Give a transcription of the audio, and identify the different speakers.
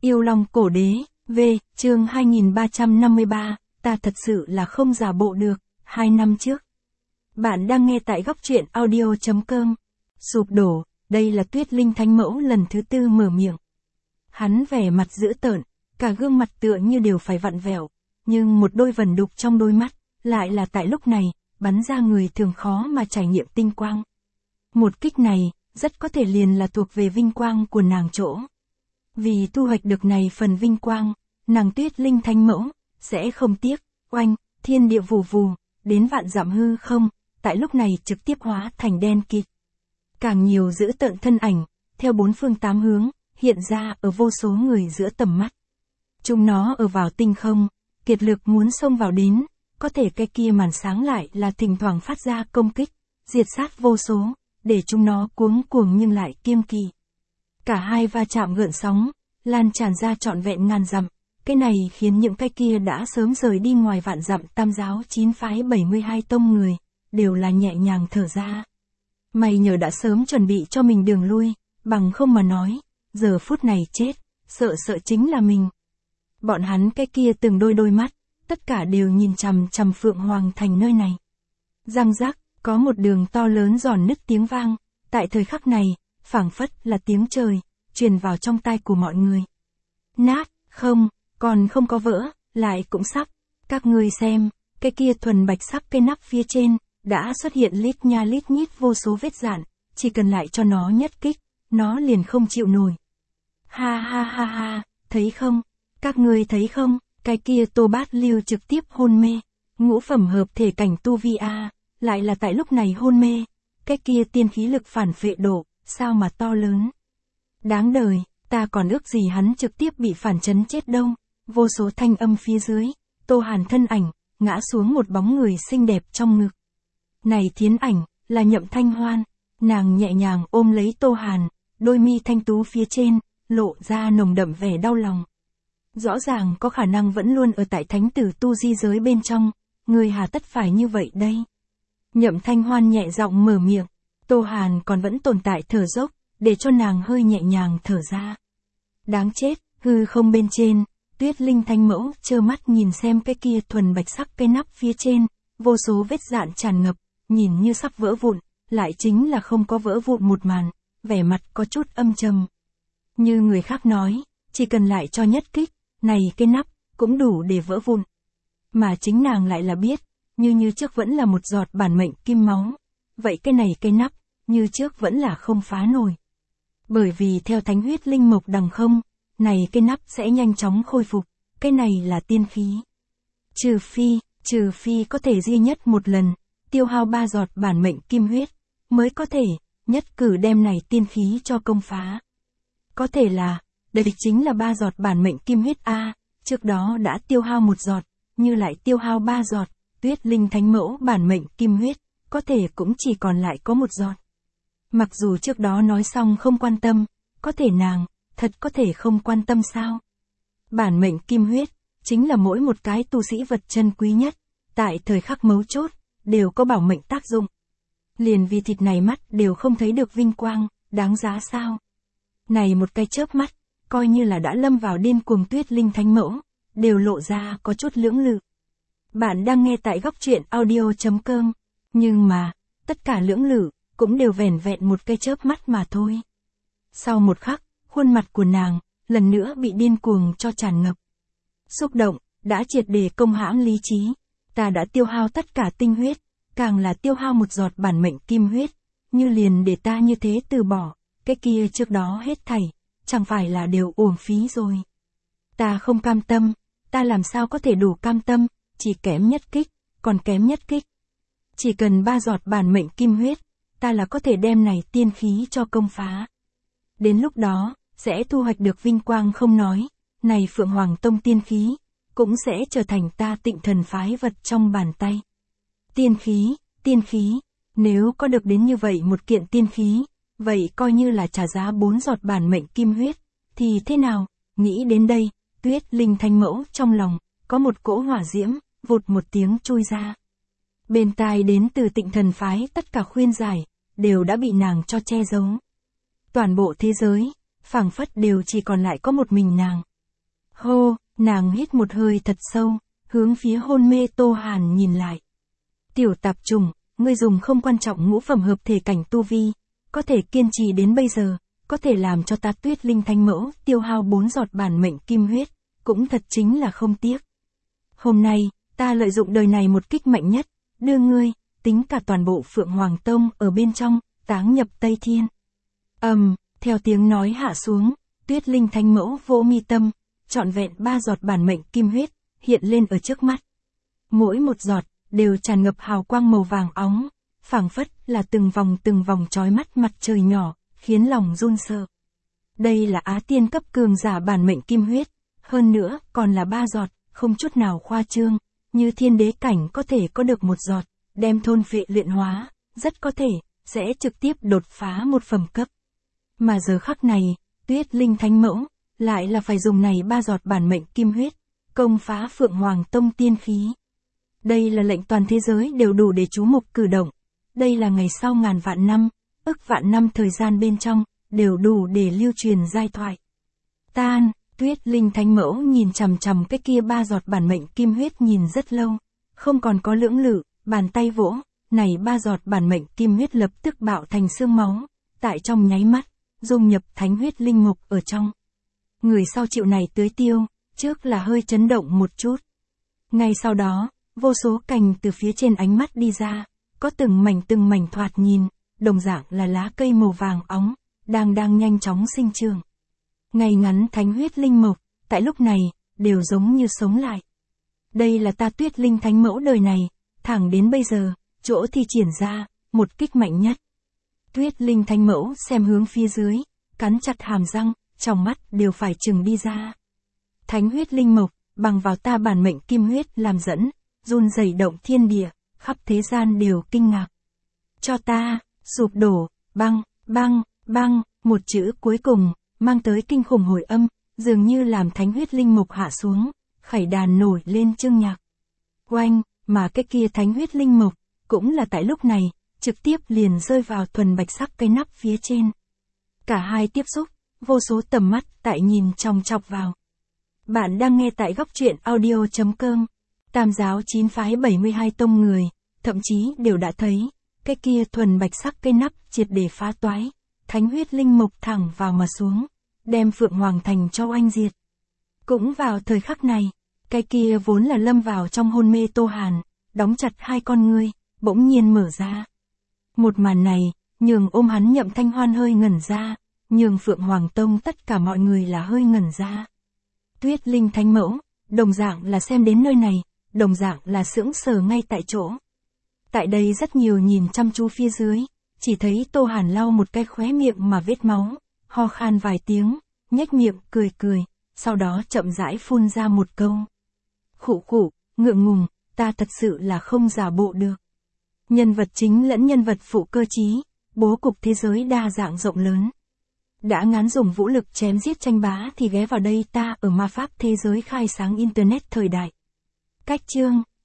Speaker 1: Yêu Long Cổ Đế, V, chương 2353, ta thật sự là không giả bộ được, 2 năm trước. Bạn đang nghe tại góc truyện audio.com. Sụp đổ, đây là Tuyết Linh Thánh Mẫu lần thứ 4 mở miệng. Hắn vẻ mặt dữ tợn, cả gương mặt tựa như đều phải vặn vẹo, nhưng một đôi vẩn đục trong đôi mắt, lại là tại lúc này, bắn ra người thường khó mà trải nghiệm tinh quang. Một kích này, rất có thể liền là thuộc về vinh quang của nàng chỗ. Vì thu hoạch được này phần vinh quang, nàng Tuyết Linh Thánh Mẫu, sẽ không tiếc, oanh, thiên địa vù vù, đến vạn dặm hư không, tại lúc này trực tiếp hóa thành đen kịt. Càng nhiều dữ tợn thân ảnh, theo bốn phương tám hướng, hiện ra ở vô số người giữa tầm mắt. Chúng nó ở vào tinh không, kiệt lực muốn xông vào đến, có thể cái kia màn sáng lại là thỉnh thoảng phát ra công kích, diệt sát vô số, để chúng nó cuống cuồng nhưng lại kiêng kỵ. Cả hai va chạm gợn sóng, lan tràn ra trọn vẹn ngàn dặm, cái này khiến những cái kia đã sớm rời đi ngoài vạn dặm tam giáo 9 phái 72 tông người, đều là nhẹ nhàng thở ra. Mày nhờ đã sớm chuẩn bị cho mình đường lui, bằng không mà nói, giờ phút này chết, sợ chính là mình. Bọn hắn cái kia từng đôi mắt, tất cả đều nhìn chằm chằm Phượng Hoàng Thành nơi này. Răng rắc, có một đường to lớn giòn nứt tiếng vang, tại thời khắc này, phảng phất là tiếng trời, truyền vào trong tai của mọi người. Nát, không, còn không có vỡ, lại cũng sắp. Các ngươi xem, cái kia thuần bạch sắc cây nắp phía trên, đã xuất hiện lít nha lít nhít vô số vết rạn, chỉ cần lại cho nó nhất kích, nó liền không chịu nổi. Ha ha ha ha, thấy không? Các ngươi thấy không? Cái kia Tô Bát Lưu trực tiếp hôn mê, ngũ phẩm hợp thể cảnh tu vi a, lại là tại lúc này hôn mê. Cái kia tiên khí lực phản phệ độ, sao mà to lớn. Đáng đời, ta còn ước gì hắn trực tiếp bị phản chấn chết đâu. Vô số thanh âm phía dưới, Tô Hàn thân ảnh, ngã xuống một bóng người xinh đẹp trong ngực. Này Thiến ảnh, là Nhậm Thanh Hoan, nàng nhẹ nhàng ôm lấy Tô Hàn, đôi mi thanh tú phía trên, lộ ra nồng đậm vẻ đau lòng. Rõ ràng có khả năng vẫn luôn ở tại thánh tử tu di giới bên trong, người hà tất phải như vậy đây. Nhậm Thanh Hoan nhẹ giọng mở miệng, Tô Hàn còn vẫn tồn tại thở dốc, để cho nàng hơi nhẹ nhàng thở ra. Đáng chết, hư không bên trên, Tuyết Linh Thánh Mẫu trơ mắt nhìn xem cái kia thuần bạch sắc cây nắp phía trên, vô số vết rạn tràn ngập, nhìn như sắp vỡ vụn, lại chính là không có vỡ vụn một màn, vẻ mặt có chút âm trầm. Như người khác nói, chỉ cần lại cho nhất kích, này cây nắp, cũng đủ để vỡ vụn. Mà chính nàng lại là biết, như trước vẫn là một giọt bản mệnh kim máu. Vậy cái này cây nắp, như trước vẫn là không phá nổi. Bởi vì theo thánh huyết linh mộc đằng không, này cây nắp sẽ nhanh chóng khôi phục, cái này là tiên khí. Trừ phi có thể duy nhất một lần, tiêu hao 3 giọt bản mệnh kim huyết, mới có thể, nhất cử đem này tiên khí cho công phá. Có thể là, đây chính là 3 giọt bản mệnh kim huyết A, trước đó đã tiêu hao 1 giọt, như lại tiêu hao 3 giọt, Tuyết Linh Thánh Mẫu bản mệnh kim huyết, có thể cũng chỉ còn lại có 1 giọt. Mặc dù trước đó nói xong không quan tâm, có thể nàng, thật có thể không quan tâm sao? Bản mệnh kim huyết, chính là mỗi một cái tu sĩ vật chân quý nhất, tại thời khắc mấu chốt, đều có bảo mệnh tác dụng. Liền vì thịt này mắt đều không thấy được vinh quang, đáng giá sao? Này một cái chớp mắt, coi như là đã lâm vào điên cuồng Tuyết Linh Thánh Mẫu, đều lộ ra có chút lưỡng lự. Bạn đang nghe tại góc truyện audio.com, nhưng mà, tất cả lưỡng lự, cũng đều vẻn vẹn một cái chớp mắt mà thôi. Sau một khắc, khuôn mặt của nàng, lần nữa bị điên cuồng cho tràn ngập. Xúc động, đã triệt để công hãm lý trí, ta đã tiêu hao tất cả tinh huyết, càng là tiêu hao 1 giọt bản mệnh kim huyết, như liền để ta như thế từ bỏ, cái kia trước đó hết thảy, chẳng phải là đều uổng phí rồi. Ta không cam tâm, ta làm sao có thể đủ cam tâm, chỉ kém nhất kích, còn kém nhất kích. Chỉ cần 3 giọt bản mệnh kim huyết, ta là có thể đem này tiên khí cho công phá. Đến lúc đó, sẽ thu hoạch được vinh quang không nói, này Phượng Hoàng Tông tiên khí, cũng sẽ trở thành ta Tịnh Thần phái vật trong bàn tay. Tiên khí, nếu có được đến như vậy một kiện tiên khí, vậy coi như là trả giá 4 giọt bản mệnh kim huyết, thì thế nào? Nghĩ đến đây, Tuyết Linh Thánh Mẫu trong lòng, có một cỗ hỏa diễm, vụt một tiếng chui ra. Bên tai đến từ Tịnh Thần phái tất cả khuyên giải, đều đã bị nàng cho che giấu. Toàn bộ thế giới, phảng phất đều chỉ còn lại có một mình nàng, Hô, nàng hít một hơi thật sâu, hướng phía hôn mê Tô Hàn nhìn lại. Tiểu tạp trùng, ngươi dùng không quan trọng ngũ phẩm hợp thể cảnh tu vi, có thể kiên trì đến bây giờ, có thể làm cho ta Tuyết Linh Thánh Mẫu tiêu hao 4 giọt bản mệnh kim huyết, cũng thật chính là không tiếc. Hôm nay, ta lợi dụng đời này một kích mạnh nhất, đưa ngươi, tính cả toàn bộ Phượng Hoàng Tông ở bên trong, táng nhập Tây Thiên. Theo tiếng nói hạ xuống, Tuyết Linh Thánh Mẫu vỗ mi tâm, trọn vẹn 3 giọt bản mệnh kim huyết, hiện lên ở trước mắt. Mỗi một giọt, đều tràn ngập hào quang màu vàng óng, phảng phất là từng vòng chói mắt mặt trời nhỏ, khiến lòng run sợ. Đây là Á Tiên cấp cường giả bản mệnh kim huyết, hơn nữa còn là 3 giọt, không chút nào khoa trương, như thiên đế cảnh có thể có được 1 giọt, đem thôn phệ luyện hóa, rất có thể, sẽ trực tiếp đột phá 1 phẩm cấp. Mà giờ khắc này, Tuyết Linh Thánh Mẫu, lại là phải dùng này 3 giọt bản mệnh kim huyết, công phá Phượng Hoàng Tông tiên khí. Đây là lệnh toàn thế giới đều đủ để chú mục cử động. Đây là ngày sau ngàn vạn năm, ức vạn năm thời gian bên trong, đều đủ để lưu truyền giai thoại. Tuyết Linh Thánh Mẫu nhìn chằm chằm cái kia 3 giọt bản mệnh kim huyết nhìn rất lâu, không còn có lưỡng lự, bàn tay vỗ, này 3 giọt bản mệnh kim huyết lập tức bạo thành xương máu, tại trong nháy mắt, dung nhập thánh huyết linh mục ở trong. Người sau chịu này tưới tiêu, trước là hơi chấn động một chút. Ngay sau đó, vô số cành từ phía trên ánh mắt đi ra, có từng mảnh thoạt nhìn, đồng dạng là lá cây màu vàng óng, đang nhanh chóng sinh trưởng. Ngay ngắn thánh huyết linh mục, tại lúc này, đều giống như sống lại. Đây là ta Tuyết Linh Thánh Mẫu đời này, thẳng đến bây giờ, chỗ thi triển ra, một kích mạnh nhất. Tuyết Linh Thánh Mẫu xem hướng phía dưới, cắn chặt hàm răng, trong mắt đều phải trừng đi ra. Thánh huyết linh mục, bằng vào ta bản mệnh kim huyết làm dẫn, run rẩy động thiên địa, khắp thế gian đều kinh ngạc. Cho ta, sụp đổ, băng, một chữ cuối cùng, mang tới kinh khủng hồi âm, dường như làm thánh huyết linh mục hạ xuống, khải đàn nổi lên chương nhạc. Oanh, mà cái kia thánh huyết linh mục, cũng là tại lúc này, trực tiếp liền rơi vào thuần bạch sắc cây nắp phía trên. Cả hai tiếp xúc, vô số tầm mắt tại nhìn chòng chọc vào. Bạn đang nghe tại góc truyện audio.com. Tam giáo 9 phái 72 tông người, thậm chí đều đã thấy, cái kia thuần bạch sắc cây nắp triệt để phá toái, thánh huyết linh mục thẳng vào mà xuống, đem Phượng Hoàng Thành cho oanh diệt. Cũng vào thời khắc này, cái kia vốn là lâm vào trong hôn mê Tô Hàn, đóng chặt hai con ngươi, bỗng nhiên mở ra. Một màn này, nhường ôm hắn Nhậm Thanh Hoan hơi ngẩn ra, nhường Phượng Hoàng Tông tất cả mọi người là hơi ngẩn ra. Tuyết Linh Thánh Mẫu, đồng dạng là xem đến nơi này, đồng dạng là sững sờ ngay tại chỗ. Tại đây rất nhiều nhìn chăm chú phía dưới, chỉ thấy Tô Hàn lau một cái khóe miệng mà vết máu, ho khan vài tiếng, nhếch miệng cười, sau đó chậm rãi phun ra một câu. Khụ, ngượng ngùng, ta thật sự là không giả bộ được. Nhân vật chính lẫn nhân vật phụ cơ trí, bố cục thế giới đa dạng rộng lớn. Đã ngán dùng vũ lực chém giết tranh bá thì ghé vào đây ta ở ma pháp thế giới khai sáng internet thời đại. Cách chương